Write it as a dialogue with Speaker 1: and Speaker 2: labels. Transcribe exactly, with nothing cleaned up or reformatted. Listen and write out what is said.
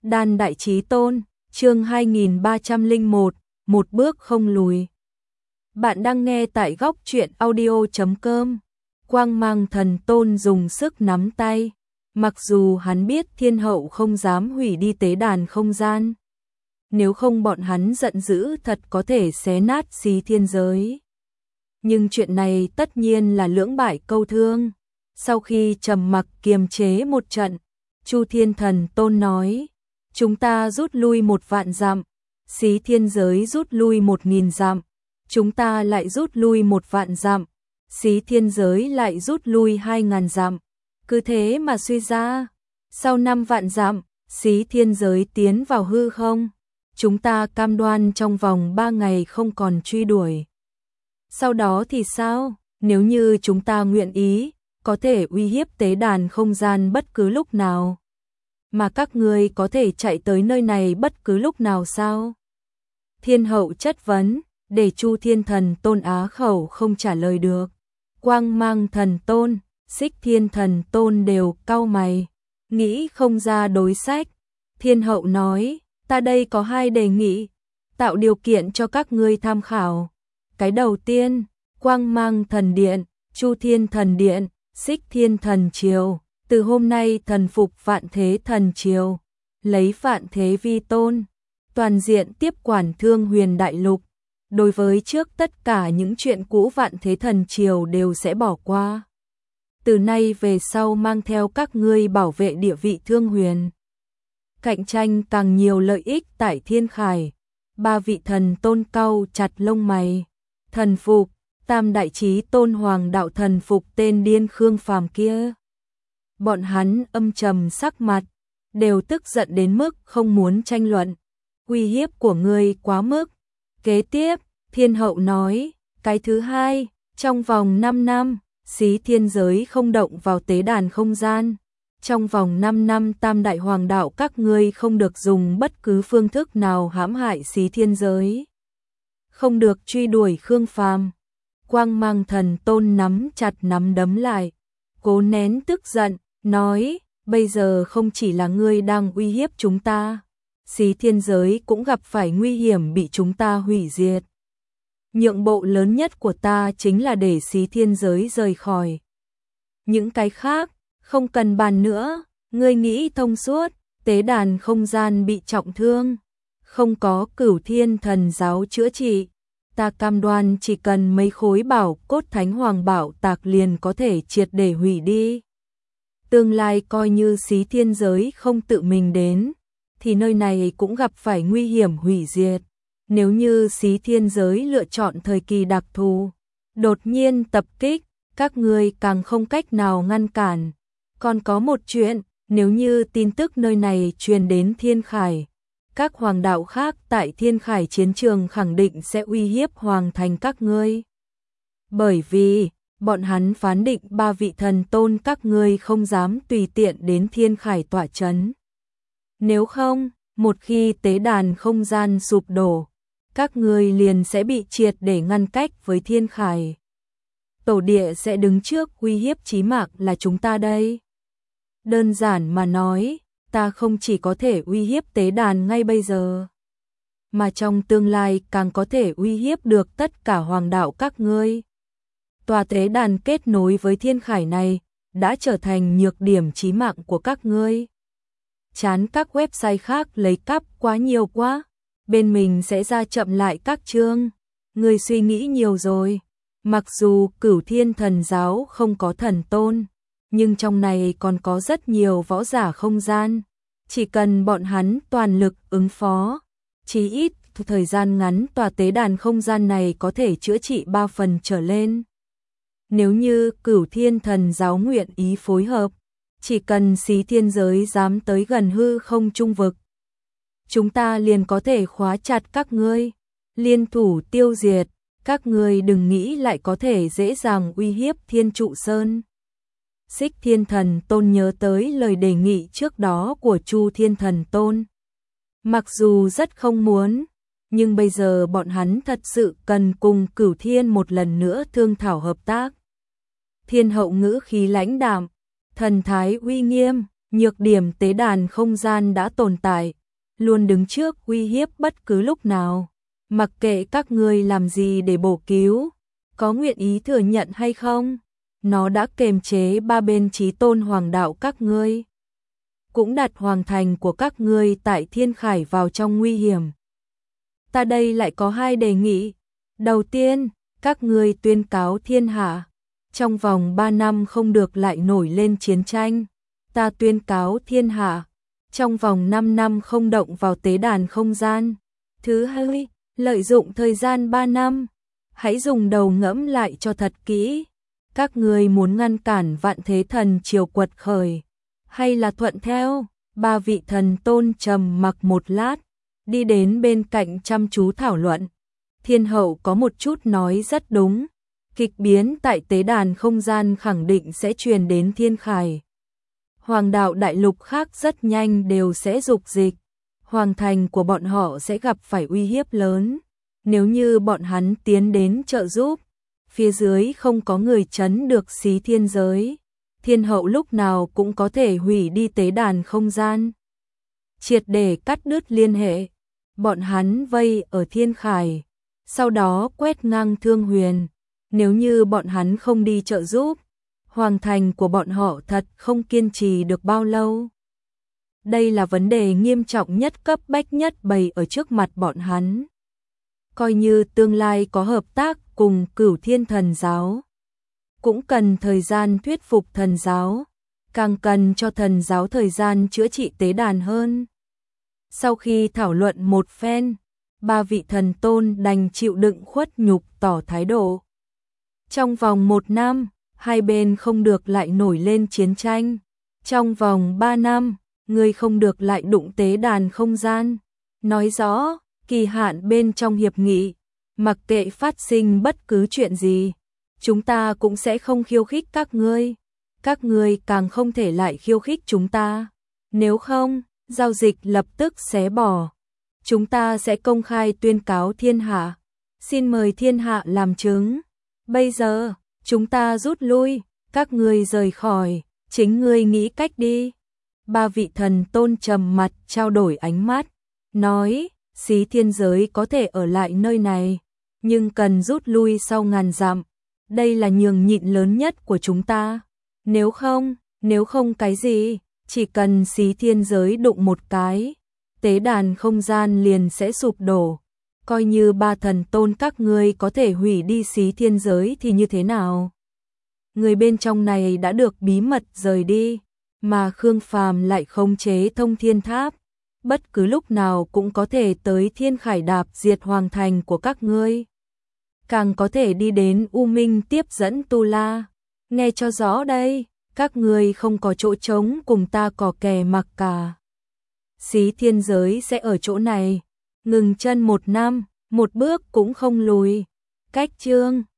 Speaker 1: Đan Đại Chí Tôn, chương hai nghìn ba trăm lẻ một, một bước không lùi. Bạn đang nghe tại góc truyện audio chấm com. Quang Mang Thần Tôn dùng sức nắm tay, mặc dù hắn biết thiên hậu không dám hủy đi tế đàn không gian. Nếu không bọn hắn giận dữ thật có thể xé nát xí thiên giới. Nhưng chuyện này tất nhiên là lưỡng bại câu thương. Sau khi trầm mặc kiềm chế một trận, Chu Thiên Thần Tôn nói, chúng ta rút lui một vạn dặm, xí thiên giới rút lui một nghìn dặm, chúng ta lại rút lui một vạn dặm, xí thiên giới lại rút lui hai ngàn dặm. Cứ thế mà suy ra, sau năm vạn dặm, xí thiên giới tiến vào hư không, chúng ta cam đoan trong vòng ba ngày không còn truy đuổi. Sau đó thì sao? Nếu như chúng ta nguyện ý, có thể uy hiếp tế đàn không gian bất cứ lúc nào. Mà các ngươi có thể chạy tới nơi này bất cứ lúc nào sao? Thiên hậu chất vấn, để Chu Thiên Thần Tôn á khẩu không trả lời được. Quang Mang Thần Tôn, Xích Thiên Thần Tôn đều cau mày, nghĩ không ra đối sách. Thiên hậu nói, ta đây có hai đề nghị, tạo điều kiện cho các ngươi tham khảo. Cái đầu tiên, Quang Mang Thần Điện, Chu Thiên Thần Điện, Xích Thiên Thần Triều, từ hôm nay thần phục Vạn Thế Thần Triều, lấy Vạn Thế vi tôn, toàn diện tiếp quản Thương Huyền Đại Lục. Đối với trước tất cả những chuyện cũ Vạn Thế Thần Triều đều sẽ bỏ qua. Từ nay về sau mang theo các ngươi bảo vệ địa vị Thương Huyền. Cạnh tranh càng nhiều lợi ích tại Thiên Khải. Ba vị thần tôn cau chặt lông mày. Thần phục, Tam Đại Chí Tôn Hoàng đạo thần phục tên điên Khương Phàm kia. Bọn hắn âm trầm sắc mặt, đều tức giận đến mức không muốn tranh luận. Uy hiếp của ngươi quá mức. Kế tiếp, Thiên hậu nói, cái thứ hai, trong vòng năm năm, xí thiên giới không động vào tế đàn không gian. Trong vòng năm năm Tam Đại Hoàng đạo các ngươi không được dùng bất cứ phương thức nào hãm hại xí thiên giới. Không được truy đuổi Khương Phàm. Quang Mang Thần Tôn nắm chặt nắm đấm lại, cố nén tức giận, nói, bây giờ không chỉ là ngươi đang uy hiếp chúng ta, xí thiên giới cũng gặp phải nguy hiểm bị chúng ta hủy diệt. Nhượng bộ lớn nhất của ta chính là để xí thiên giới rời khỏi. Những cái khác, không cần bàn nữa, ngươi nghĩ thông suốt, tế đàn không gian bị trọng thương, không có Cửu Thiên Thần giáo chữa trị. Ta cam đoan chỉ cần mấy khối bảo cốt Thánh Hoàng bảo tạc liền có thể triệt để hủy đi. Tương lai coi như xí thiên giới không tự mình đến, thì nơi này cũng gặp phải nguy hiểm hủy diệt. Nếu như xí thiên giới lựa chọn thời kỳ đặc thù, đột nhiên tập kích, các ngươi càng không cách nào ngăn cản. Còn có một chuyện, nếu như tin tức nơi này truyền đến Thiên Khải, các hoàng đạo khác tại Thiên Khải chiến trường khẳng định sẽ uy hiếp hoàng thành các ngươi. Bởi vì, bọn hắn phán định ba vị thần tôn các ngươi không dám tùy tiện đến Thiên Khải tọa chấn. Nếu không, một khi tế đàn không gian sụp đổ, các ngươi liền sẽ bị triệt để ngăn cách với Thiên Khải. Tổ địa sẽ đứng trước uy hiếp chí mạng là chúng ta đây. Đơn giản mà nói, ta không chỉ có thể uy hiếp tế đàn ngay bây giờ, mà trong tương lai càng có thể uy hiếp được tất cả hoàng đạo các ngươi. Tòa tế đàn kết nối với Thiên Khải này đã trở thành nhược điểm chí mạng của các ngươi. Chán các website khác lấy cắp quá nhiều quá, bên mình sẽ ra chậm lại các chương. Ngươi suy nghĩ nhiều rồi. Mặc dù Cửu Thiên Thần giáo không có thần tôn, nhưng trong này còn có rất nhiều võ giả không gian. Chỉ cần bọn hắn toàn lực ứng phó, chí ít thời gian ngắn tòa tế đàn không gian này có thể chữa trị ba phần trở lên. Nếu như Cửu Thiên Thần giáo nguyện ý phối hợp, chỉ cần xí thiên giới dám tới gần hư không trung vực, chúng ta liền có thể khóa chặt các ngươi, liên thủ tiêu diệt. Các ngươi đừng nghĩ lại có thể dễ dàng uy hiếp Thiên Trụ Sơn. Xích Thiên Thần Tôn nhớ tới lời đề nghị trước đó của Chu Thiên Thần Tôn. Mặc dù rất không muốn, nhưng bây giờ bọn hắn thật sự cần cùng Cửu Thiên một lần nữa thương thảo hợp tác. Thiên hậu ngữ khí lãnh đạm, thần thái uy nghiêm, nhược điểm tế đàn không gian đã tồn tại, luôn đứng trước uy hiếp bất cứ lúc nào. Mặc kệ các ngươi làm gì để bổ cứu, có nguyện ý thừa nhận hay không, nó đã kềm chế ba bên chí tôn hoàng đạo các ngươi, cũng đặt hoàng thành của các ngươi tại Thiên Khải vào trong nguy hiểm. Ta đây lại có hai đề nghị. Đầu tiên, các ngươi tuyên cáo thiên hạ, trong vòng ba năm không được lại nổi lên chiến tranh. Ta tuyên cáo thiên hạ, trong vòng năm năm không động vào tế đàn không gian. Thứ hai, lợi dụng thời gian ba năm, hãy dùng đầu ngẫm lại cho thật kỹ. Các ngươi muốn ngăn cản Vạn Thế Thần triều quật khởi, hay là thuận theo? Ba vị thần tôn trầm mặc một lát, đi đến bên cạnh chăm chú thảo luận. Thiên hậu có một chút nói rất đúng, kịch biến tại tế đàn không gian khẳng định sẽ truyền đến Thiên Khải. Hoàng đạo đại lục khác rất nhanh đều sẽ dục dịch, hoàng thành của bọn họ sẽ gặp phải uy hiếp lớn. Nếu như bọn hắn tiến đến trợ giúp, phía dưới không có người trấn được xí thiên giới, thiên hậu lúc nào cũng có thể hủy đi tế đàn không gian, triệt để cắt đứt liên hệ. Bọn hắn vây ở Thiên Khải, sau đó quét ngang Thương Huyền. Nếu như bọn hắn không đi trợ giúp, hoàng thành của bọn họ thật không kiên trì được bao lâu. Đây là vấn đề nghiêm trọng nhất, cấp bách nhất bày ở trước mặt bọn hắn. Coi như tương lai có hợp tác cùng Cửu Thiên Thần Giáo, cũng cần thời gian thuyết phục thần giáo, càng cần cho thần giáo thời gian chữa trị tế đàn hơn. Sau khi thảo luận một phen, ba vị thần tôn đành chịu đựng khuất nhục tỏ thái độ. Trong vòng một năm, hai bên không được lại nổi lên chiến tranh. Trong vòng ba năm, người không được lại đụng tế đàn không gian. Nói rõ, kỳ hạn bên trong hiệp nghị, mặc kệ phát sinh bất cứ chuyện gì, chúng ta cũng sẽ không khiêu khích các ngươi. Các ngươi càng không thể lại khiêu khích chúng ta. Nếu không, giao dịch lập tức xé bỏ. Chúng ta sẽ công khai tuyên cáo thiên hạ. Xin mời thiên hạ làm chứng. Bây giờ, chúng ta rút lui, các ngươi rời khỏi, chính ngươi nghĩ cách đi. Ba vị thần tôn trầm mặt trao đổi ánh mắt, nói, xí thiên giới có thể ở lại nơi này, nhưng cần rút lui sau ngàn dặm. Đây là nhường nhịn lớn nhất của chúng ta. Nếu không, nếu không cái gì, chỉ cần xí thiên giới đụng một cái, tế đàn không gian liền sẽ sụp đổ. Coi như ba thần tôn các ngươi có thể hủy đi xí thiên giới thì như thế nào? Người bên trong này đã được bí mật rời đi, mà Khương Phàm lại khống chế thông thiên tháp, bất cứ lúc nào cũng có thể tới Thiên Khải đạp diệt hoàng thành của các ngươi. Càng có thể đi đến U Minh tiếp dẫn Tu La. Nghe cho rõ đây, các ngươi không có chỗ trống cùng ta cò kè mặc cả. Xí thiên giới sẽ ở chỗ này, ngừng chân một năm, một bước cũng không lùi. Cách chương